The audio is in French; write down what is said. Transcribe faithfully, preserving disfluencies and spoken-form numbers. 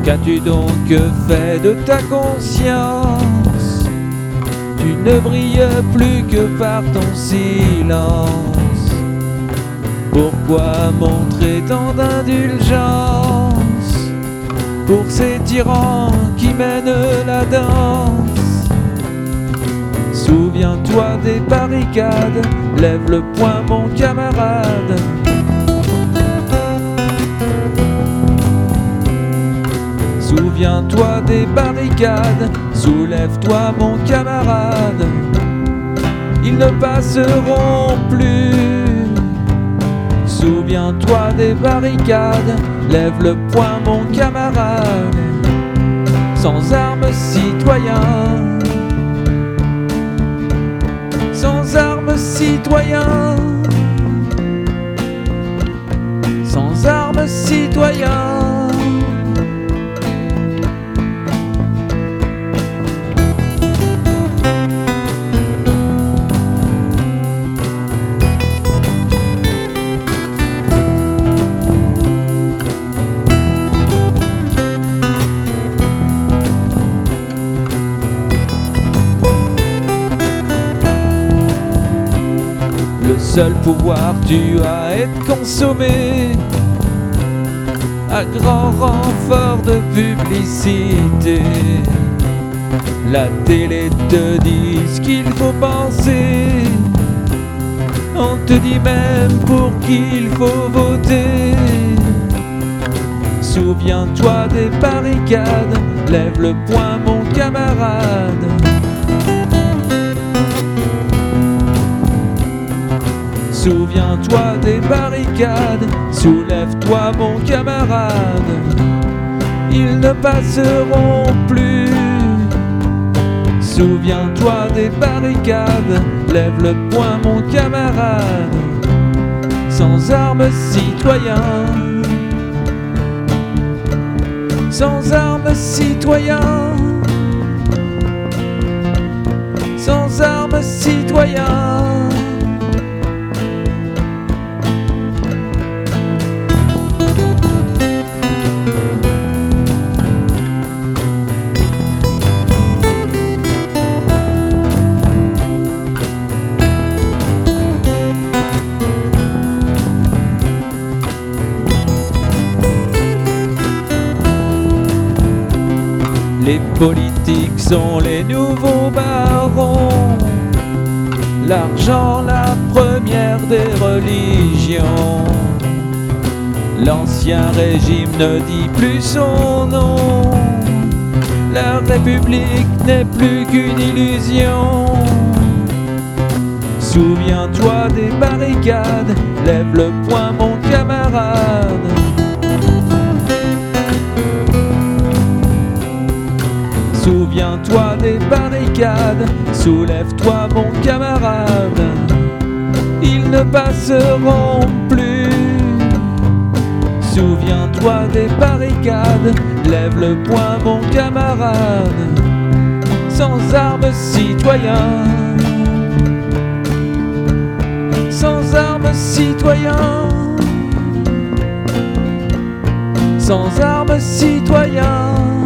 Qu'as-tu donc fait de ta conscience? Tu ne brilles plus que par ton silence. Pourquoi montrer tant d'indulgence pour ces tyrans qui mènent la danse? Souviens-toi des barricades, lève le poing mon camarade. Souviens-toi des barricades, soulève-toi mon camarade. Ils ne passeront plus. Souviens-toi des barricades, lève le poing mon camarade. Sans armes citoyens, sans armes citoyens, sans armes citoyens. Le seul pouvoir tu as est consommé à grand renfort de publicité. La télé te dit ce qu'il faut penser. On te dit même pour qui il faut voter. Souviens-toi des barricades, lève le poing mon camarade. Souviens-toi des barricades, soulève-toi mon camarade. Ils ne passeront plus. Souviens-toi des barricades, lève le poing mon camarade. Sans armes citoyens, sans armes citoyens, sans armes citoyens. Les politiques sont les nouveaux barons, l'argent la première des religions. L'ancien régime ne dit plus son nom, la République n'est plus qu'une illusion. Souviens-toi des barricades, lève le poing mon camarade. Souviens-toi des barricades, soulève-toi mon camarade. Ils ne passeront plus. Souviens-toi des barricades, lève le poing mon camarade. Sans armes citoyens, sans armes citoyens, sans armes citoyens.